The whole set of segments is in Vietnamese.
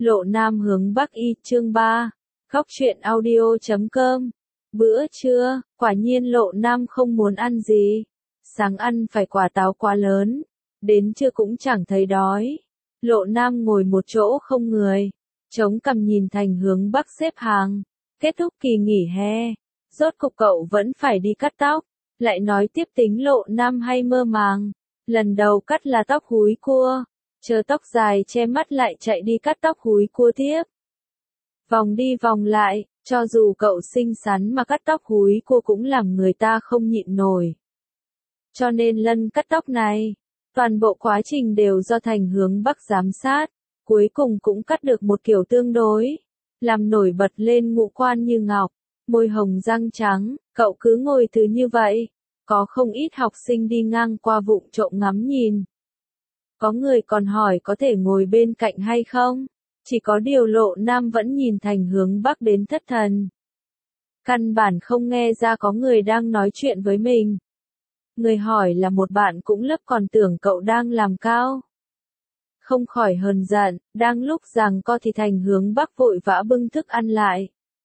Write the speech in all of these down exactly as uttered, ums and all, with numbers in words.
Lộ Nam hướng Bắc y chương ba. Khóc chuyện audio chấm com. Bữa trưa, quả nhiên Lộ Nam không muốn ăn gì. Sáng ăn phải quả táo quá lớn. Đến trưa cũng chẳng thấy đói. Lộ Nam ngồi một chỗ không người. Chống cằm nhìn thành hướng Bắc xếp hàng. Kết thúc kỳ nghỉ hè. Rốt cục cậu vẫn phải đi cắt tóc. Lại nói tiếp tính Lộ Nam hay mơ màng. Lần đầu cắt là tóc húi cua. Chờ tóc dài che mắt lại chạy đi cắt tóc húi cua tiếp. Vòng đi vòng lại, cho dù cậu xinh xắn mà cắt tóc húi cua cũng làm người ta không nhịn nổi. Cho nên lần cắt tóc này, toàn bộ quá trình đều do Thành Hướng Bắc giám sát, cuối cùng cũng cắt được một kiểu tương đối, làm nổi bật lên ngũ quan như ngọc, môi hồng răng trắng, cậu cứ ngồi thứ như vậy, có không ít học sinh đi ngang qua vụng trộm ngắm nhìn. Có người còn hỏi có thể ngồi bên cạnh hay không, chỉ có điều Lộ Nam vẫn nhìn Thành Hướng Bắc đến thất thần. Căn bản không nghe ra có người đang nói chuyện với mình. Người hỏi là một bạn cũng lớp còn tưởng cậu đang làm cao. Không khỏi hờn giận, đang lúc giằng co thì Thành Hướng Bắc vội vã bưng thức ăn lại.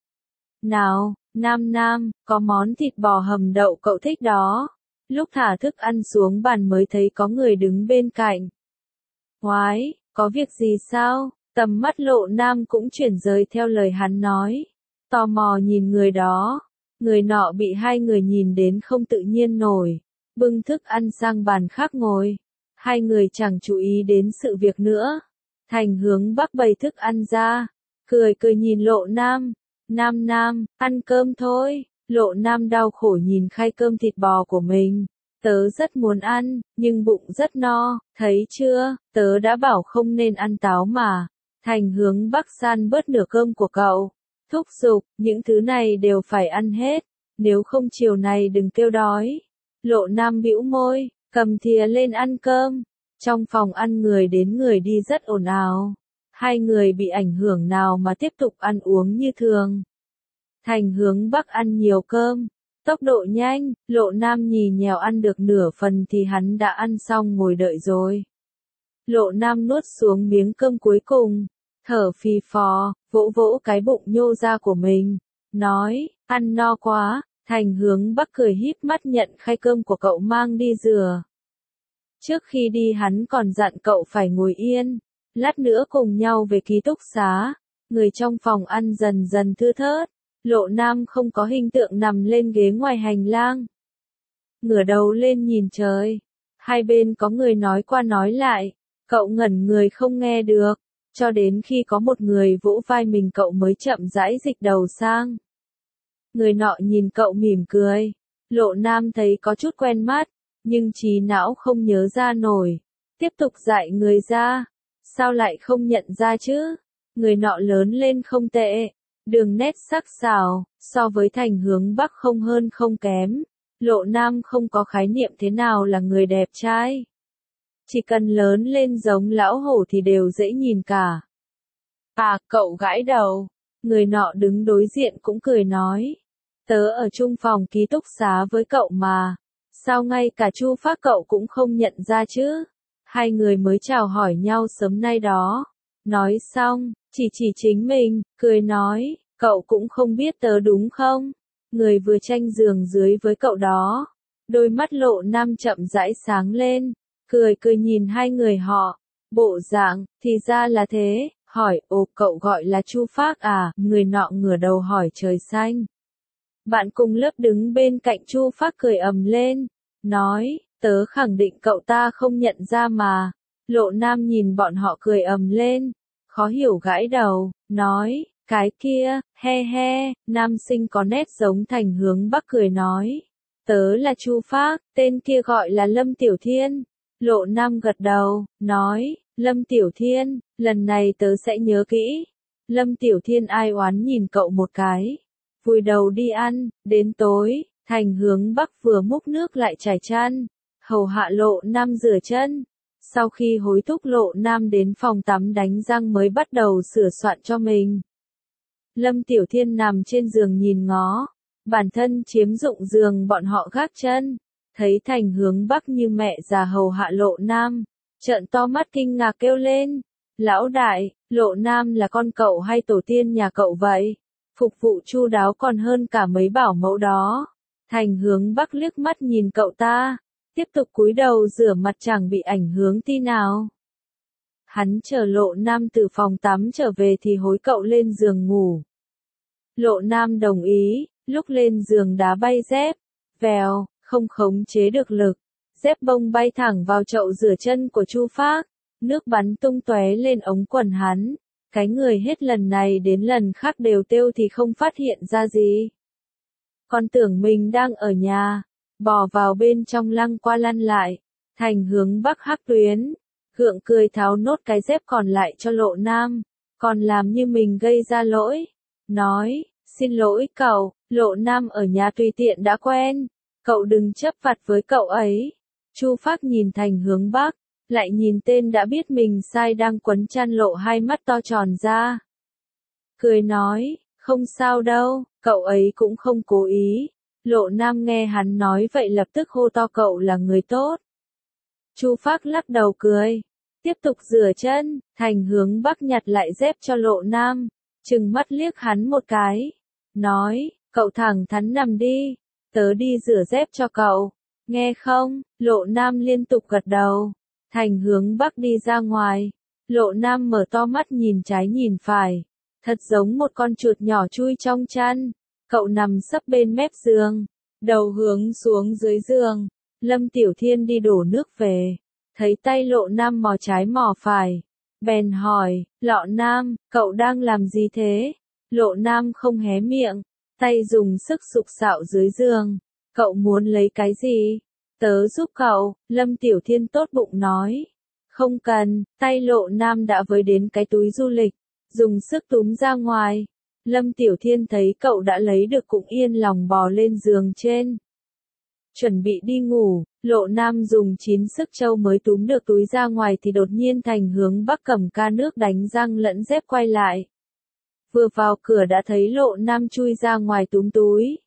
Nào, Nam Nam, có món thịt bò hầm đậu cậu thích đó. Lúc thả thức ăn xuống bàn mới thấy có người đứng bên cạnh. Oái, có việc gì sao? Tầm mắt Lộ Nam cũng chuyển rời theo lời hắn nói. Tò mò nhìn người đó. Người nọ bị hai người nhìn đến không tự nhiên nổi. Bưng thức ăn sang bàn khác ngồi. Hai người chẳng chú ý đến sự việc nữa. Thành Hướng Bắc bày thức ăn ra. Cười cười nhìn Lộ Nam. Nam Nam, ăn cơm thôi. Lộ Nam đau khổ nhìn khay cơm thịt bò của mình. Tớ rất muốn ăn, nhưng bụng rất no, thấy chưa, tớ đã bảo không nên ăn táo mà. Thành Hướng Bắc san bớt nửa cơm của cậu. Thúc giục, những thứ này đều phải ăn hết, nếu không chiều này đừng kêu đói. Lộ Nam bĩu môi, cầm thìa lên ăn cơm. Trong phòng ăn người đến người đi rất ồn ào. Hai người bị ảnh hưởng nào mà tiếp tục ăn uống như thường. Thành Hướng Bắc ăn nhiều cơm. Tốc độ nhanh, Lộ Nam nhì nhèo ăn được nửa phần thì hắn đã ăn xong ngồi đợi rồi. Lộ Nam nuốt xuống miếng cơm cuối cùng, thở phì phò, vỗ vỗ cái bụng nhô ra của mình, nói, ăn no quá. Thành Hướng Bắc cười híp mắt nhận khay cơm của cậu mang đi rửa. Trước khi đi hắn còn dặn cậu phải ngồi yên, lát nữa cùng nhau về ký túc xá. Người trong phòng ăn dần dần thưa thớt. Lộ Nam không có hình tượng nằm lên ghế ngoài hành lang. Ngửa đầu lên nhìn trời. Hai bên có người nói qua nói lại. Cậu ngẩn người không nghe được. Cho đến khi có một người vỗ vai mình cậu mới chậm rãi dịch đầu sang. Người nọ nhìn cậu mỉm cười. Lộ Nam thấy có chút quen mắt. Nhưng trí não không nhớ ra nổi. Tiếp tục dạy người ra. Sao lại không nhận ra chứ? Người nọ lớn lên không tệ. Đường nét sắc sảo, so với Thành Hướng Bắc không hơn không kém. Lộ Nam không có khái niệm thế nào là người đẹp trai. Chỉ cần lớn lên giống lão hổ thì đều dễ nhìn cả. À, cậu gãi đầu. Người nọ đứng đối diện cũng cười nói. Tớ ở chung phòng ký túc xá với cậu mà. Sao ngay cả Chu Phác cậu cũng không nhận ra chứ? Hai người mới chào hỏi nhau sớm nay đó. Nói xong, chỉ chỉ chính mình, cười nói, cậu cũng không biết tớ đúng không? Người vừa tranh giường dưới với cậu đó. Đôi mắt Lộ Nam chậm rãi sáng lên, cười cười nhìn hai người họ. Bộ dạng, thì ra là thế, hỏi, ồ cậu gọi là Chu Phác à? Người nọ ngửa đầu hỏi trời xanh. Bạn cùng lớp đứng bên cạnh Chu Phác cười ầm lên, nói, tớ khẳng định cậu ta không nhận ra mà. Lộ Nam nhìn bọn họ cười ầm lên. Khó hiểu gãi đầu, nói, cái kia, he he, nam sinh có nét giống Thành Hướng Bắc cười nói. Tớ là Chu Phác, tên kia gọi là Lâm Tiểu Thiên. Lộ Nam gật đầu, nói, Lâm Tiểu Thiên, lần này tớ sẽ nhớ kỹ. Lâm Tiểu Thiên ai oán nhìn cậu một cái. Vùi đầu đi ăn, đến tối, Thành Hướng Bắc vừa múc nước lại chải chăn. Hầu hạ Lộ Nam rửa chân. Sau khi hối thúc Lộ Nam đến phòng tắm đánh răng mới bắt đầu sửa soạn cho mình. Lâm Tiểu Thiên nằm trên giường nhìn ngó. Bản thân chiếm dụng giường bọn họ gác chân. Thấy Thành Hướng Bắc như mẹ già hầu hạ Lộ Nam. Trợn to mắt kinh ngạc kêu lên. Lão đại, Lộ Nam là con cậu hay tổ tiên nhà cậu vậy? Phục vụ chu đáo còn hơn cả mấy bảo mẫu đó. Thành Hướng Bắc liếc mắt nhìn cậu ta, tiếp tục cúi đầu rửa mặt chẳng bị ảnh hưởng tí nào. Hắn chờ Lộ Nam từ phòng tắm trở về thì hối cậu lên giường ngủ. Lộ Nam đồng ý, lúc lên giường đá bay dép, vèo, không khống chế được lực, dép bông bay thẳng vào chậu rửa chân của Chu Phác, nước bắn tung tóe lên ống quần hắn, cái người hết lần này đến lần khác đều têu thì không phát hiện ra gì. Còn tưởng mình đang ở nhà, bò vào bên trong lăng qua lăn lại, Thành Hướng Bắc hắc tuyến, gượng cười tháo nốt cái dép còn lại cho Lộ Nam, còn làm như mình gây ra lỗi, nói, xin lỗi cậu, Lộ Nam ở nhà tùy tiện đã quen, cậu đừng chấp vặt với cậu ấy. Chu Phác nhìn Thành Hướng Bắc, lại nhìn tên đã biết mình sai đang quấn chăn lộ hai mắt to tròn ra. Cười nói, không sao đâu, cậu ấy cũng không cố ý. Lộ Nam nghe hắn nói vậy lập tức hô to cậu là người tốt. Chu Phác lắc đầu cười, tiếp tục rửa chân, Thành Hướng Bắc nhặt lại dép cho Lộ Nam, trừng mắt liếc hắn một cái, nói, cậu thẳng thắn nằm đi, tớ đi rửa dép cho cậu, nghe không? Lộ Nam liên tục gật đầu. Thành Hướng Bắc đi ra ngoài, Lộ Nam mở to mắt nhìn trái nhìn phải, thật giống một con chuột nhỏ chui trong chăn. Cậu nằm sấp bên mép giường, đầu hướng xuống dưới giường. Lâm Tiểu Thiên đi đổ nước về, thấy tay Lộ Nam mò trái mò phải, bèn hỏi, Lộ Nam, cậu đang làm gì thế? Lộ Nam không hé miệng, tay dùng sức sục sạo dưới giường, cậu muốn lấy cái gì? Tớ giúp cậu, Lâm Tiểu Thiên tốt bụng nói. Không cần, tay Lộ Nam đã với đến cái túi du lịch, dùng sức túm ra ngoài. Lâm Tiểu Thiên thấy cậu đã lấy được cũng yên lòng bò lên giường trên. Chuẩn bị đi ngủ, Lộ Nam dùng chín sức châu mới túm được túi ra ngoài thì đột nhiên Thành Hướng Bắc cầm ca nước đánh răng lẫn dép quay lại. Vừa vào cửa đã thấy Lộ Nam chui ra ngoài túm túi.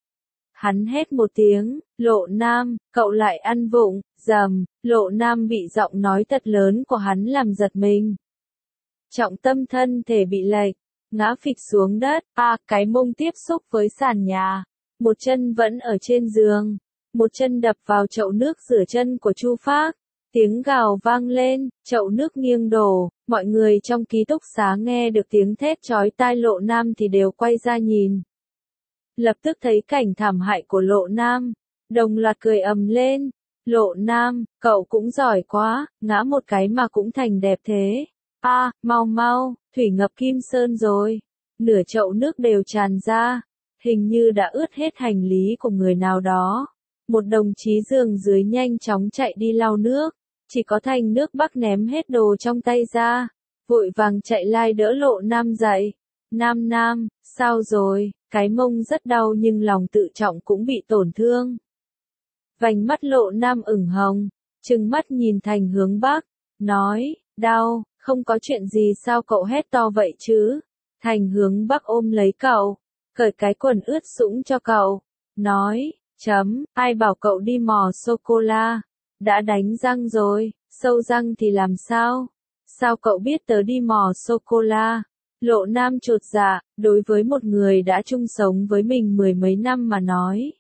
Hắn hét một tiếng, Lộ Nam, cậu lại ăn vụng, rầm, Lộ Nam bị giọng nói thật lớn của hắn làm giật mình. Trọng tâm thân thể bị lệch, ngã phịch xuống đất, a cái mông tiếp xúc với sàn nhà, một chân vẫn ở trên giường, một chân đập vào chậu nước rửa chân của Chu Phác, tiếng gào vang lên, chậu nước nghiêng đổ, mọi người trong ký túc xá nghe được tiếng thét chói tai Lộ Nam thì đều quay ra nhìn. Lập tức thấy cảnh thảm hại của Lộ Nam, đồng loạt cười ầm lên, Lộ Nam, cậu cũng giỏi quá, ngã một cái mà cũng thành đẹp thế. A, à, mau mau, thủy ngập Kim Sơn rồi. Nửa chậu nước đều tràn ra, hình như đã ướt hết hành lý của người nào đó. Một đồng chí giường dưới nhanh chóng chạy đi lau nước, chỉ có Thành Nước Bắc ném hết đồ trong tay ra, vội vàng chạy lai đỡ Lộ Nam dậy. Nam Nam, sao rồi? Cái mông rất đau nhưng lòng tự trọng cũng bị tổn thương. Vành mắt Lộ Nam ửng hồng, trừng mắt nhìn Thành Hướng Bắc, nói, đau, không có chuyện gì sao cậu hét to vậy chứ? Thành Hướng Bắc ôm lấy cậu, cởi cái quần ướt sũng cho cậu, nói, chấm, ai bảo cậu đi mò sô-cô-la, đã đánh răng rồi, sâu răng thì làm sao? Sao cậu biết tớ đi mò sô-cô-la? Lộ Nam chột dạ, đối với một người đã chung sống với mình mười mấy năm mà nói.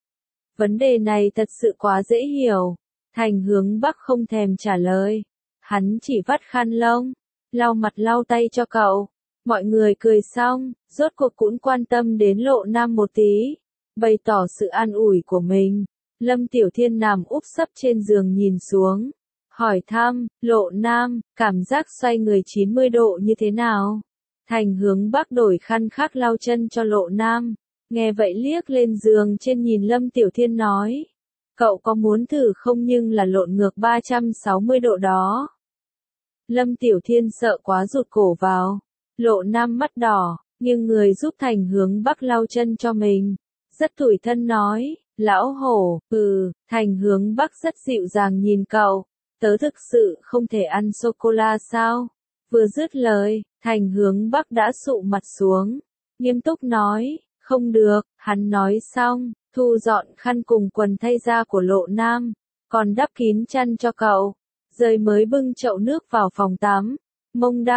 Vấn đề này thật sự quá dễ hiểu. Thành Hướng Bắc không thèm trả lời. Hắn chỉ vắt khăn lông, lau mặt lau tay cho cậu. Mọi người cười xong, rốt cuộc cũng quan tâm đến Lộ Nam một tí, bày tỏ sự an ủi của mình. Lâm Tiểu Thiên nằm úp sấp trên giường nhìn xuống, hỏi thăm, Lộ Nam, cảm giác xoay người chín mươi độ như thế nào? Thành Hướng Bắc đổi khăn khác lau chân cho Lộ Nam, nghe vậy liếc lên giường trên nhìn Lâm Tiểu Thiên nói, cậu có muốn thử không nhưng là lộn ngược ba trăm sáu mươi độ đó. Lâm Tiểu Thiên sợ quá rụt cổ vào, Lộ Nam mắt đỏ, nhưng người giúp Thành Hướng Bắc lau chân cho mình, rất tủi thân nói, lão hổ, ừ, Thành Hướng Bắc rất dịu dàng nhìn cậu, tớ thực sự không thể ăn sô-cô-la sao? Vừa dứt lời, Thành Hướng Bắc đã sụ mặt xuống, nghiêm túc nói, không được, hắn nói xong, thu dọn khăn cùng quần thay da của Lộ Nam, còn đắp kín chăn cho cậu, rồi mới bưng chậu nước vào phòng tắm, mông đau,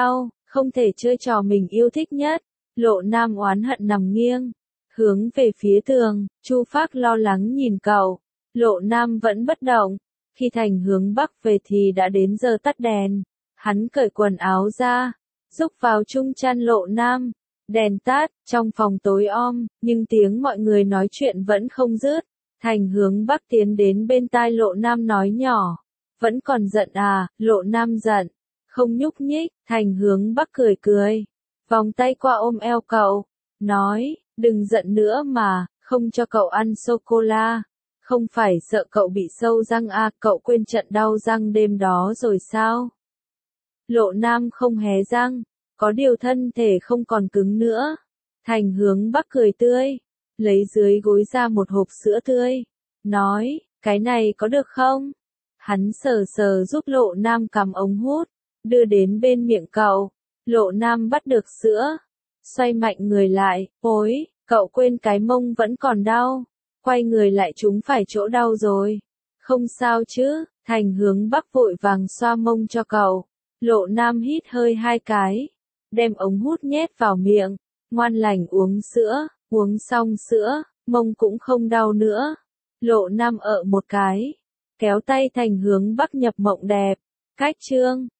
không thể chơi trò mình yêu thích nhất. Lộ Nam oán hận nằm nghiêng, hướng về phía tường, Chu Phác lo lắng nhìn cậu. Lộ Nam vẫn bất động. Khi Thành hướng Bắc về thì đã đến giờ tắt đèn. Hắn cởi quần áo ra, rúc vào chung chăn Lộ Nam. Đèn tắt, trong phòng tối om, nhưng tiếng mọi người nói chuyện vẫn không dứt. Thành hướng Bắc tiến đến bên tai Lộ Nam nói nhỏ. Vẫn còn giận à? Lộ Nam giận, không nhúc nhích. Thành hướng Bắc cười cười, vòng tay qua ôm eo cậu, nói, đừng giận nữa mà, không cho cậu ăn sô-cô-la. Không phải sợ cậu bị sâu răng à, cậu quên trận đau răng đêm đó rồi sao? Lộ Nam không hé răng, có điều thân thể không còn cứng nữa. Thành hướng Bắc cười tươi, lấy dưới gối ra một hộp sữa tươi, nói, cái này có được không? Hắn sờ sờ giúp Lộ Nam cầm ống hút, đưa đến bên miệng cậu. Lộ Nam bắt được sữa, xoay mạnh người lại, ôi, cậu quên cái mông vẫn còn đau. Quay người lại trúng phải chỗ đau rồi. Không sao chứ? Thành hướng Bắc vội vàng xoa mông cho cậu. Lộ Nam hít hơi hai cái, đem ống hút nhét vào miệng, ngoan lành uống sữa, uống xong sữa, mông cũng không đau nữa. Lộ Nam ợ một cái, kéo tay Thành hướng Bắc nhập mộng đẹp. Cách chương